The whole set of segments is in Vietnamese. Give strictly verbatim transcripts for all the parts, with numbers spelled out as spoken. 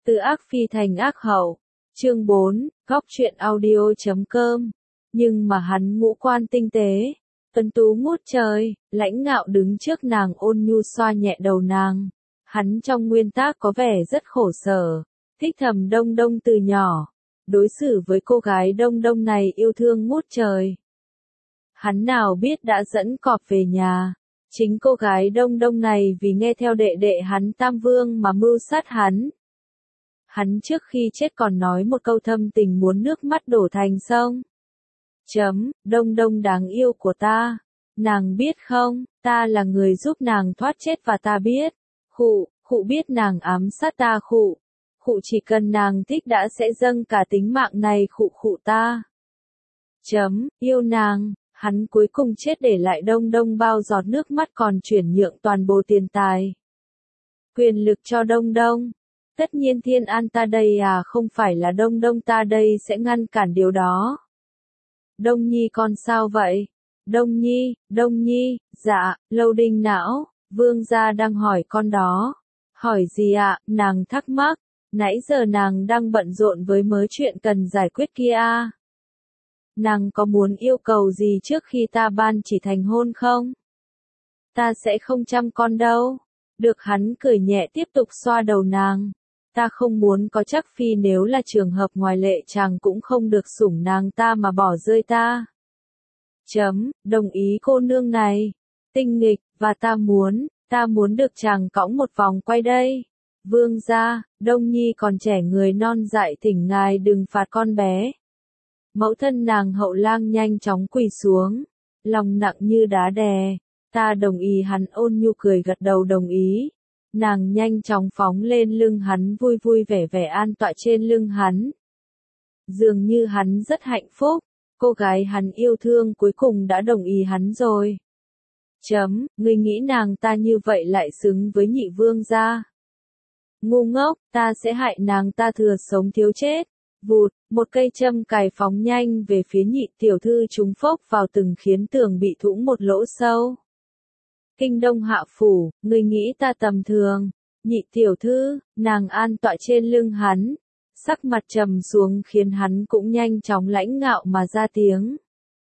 Từ ác phi thành ác hậu. Chương bốn, góc truyện audio chấm com. Nhưng mà hắn ngũ quan tinh tế, tuấn tú ngút trời, lãnh ngạo đứng trước nàng ôn nhu xoa nhẹ đầu nàng. Hắn trong nguyên tác có vẻ rất khổ sở, thích thầm Đông Đông từ nhỏ. Đối xử với cô gái Đông Đông này yêu thương ngút trời. Hắn nào biết đã dẫn cọp về nhà. Chính cô gái Đông Đông này vì nghe theo đệ đệ hắn Tam Vương mà mưu sát hắn. Hắn trước khi chết còn nói một câu thâm tình muốn nước mắt đổ thành sông. Chấm, Đông Đông đáng yêu của ta. Nàng biết không, ta là người giúp nàng thoát chết và ta biết. Khụ, khụ biết nàng ám sát ta khụ. Khụ chỉ cần nàng thích đã sẽ dâng cả tính mạng này khụ khụ ta. Chấm, yêu nàng. Hắn cuối cùng chết để lại Đông Đông bao giọt nước mắt còn chuyển nhượng toàn bộ tiền tài. Quyền lực cho Đông Đông. Tất nhiên Thiên An ta đây à không phải là Đông Đông ta đây sẽ ngăn cản điều đó. Đông Nhi con sao vậy? Đông Nhi, Đông Nhi, dạ, lâu đinh não, vương gia đang hỏi con đó. Hỏi gì ạ, nàng thắc mắc, nãy giờ nàng đang bận rộn với mớ chuyện cần giải quyết kia à? Nàng có muốn yêu cầu gì trước khi ta ban chỉ thành hôn không? Ta sẽ không chăm con đâu. Được hắn cười nhẹ tiếp tục xoa đầu nàng. Ta không muốn có chắc phi nếu là trường hợp ngoài lệ chàng cũng không được sủng nàng ta mà bỏ rơi ta. Chấm, đồng ý cô nương này. Tinh nghịch, và ta muốn, ta muốn được chàng cõng một vòng quay đây. Vương gia, Đông Nhi còn trẻ người non dại thỉnh ngài đừng phạt con bé. Mẫu thân nàng Hậu Lang nhanh chóng quỳ xuống, lòng nặng như đá đè. Ta đồng ý hắn ôn nhu cười gật đầu đồng ý. Nàng nhanh chóng phóng lên lưng hắn vui vui vẻ vẻ an tọa trên lưng hắn. Dường như hắn rất hạnh phúc, cô gái hắn yêu thương cuối cùng đã đồng ý hắn rồi. Chấm, ngươi nghĩ nàng ta như vậy lại xứng với nhị vương gia. Ngu ngốc, ta sẽ hại nàng ta thừa sống thiếu chết. Vụt, một cây châm cài phóng nhanh về phía nhị tiểu thư trúng phốc vào từng khiến tường bị thủng một lỗ sâu. Kinh Đông hạ phủ, người nghĩ ta tầm thường. Nhị tiểu thư, nàng an tọa trên lưng hắn. Sắc mặt trầm xuống khiến hắn cũng nhanh chóng lãnh ngạo mà ra tiếng.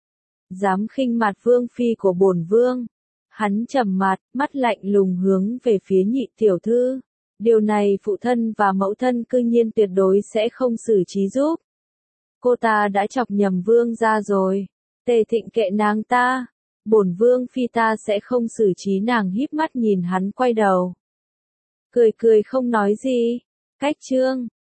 Dám khinh mặt vương phi của bổn vương. Hắn trầm mặt, mắt lạnh lùng hướng về phía nhị tiểu thư. Điều này phụ thân và mẫu thân cư nhiên tuyệt đối sẽ không xử trí giúp. Cô ta đã chọc nhầm vương ra rồi. Tề Thịnh kệ nàng ta. Bổn vương phi ta sẽ không xử trí nàng híp mắt nhìn hắn quay đầu. Cười cười không nói gì. Cách chương.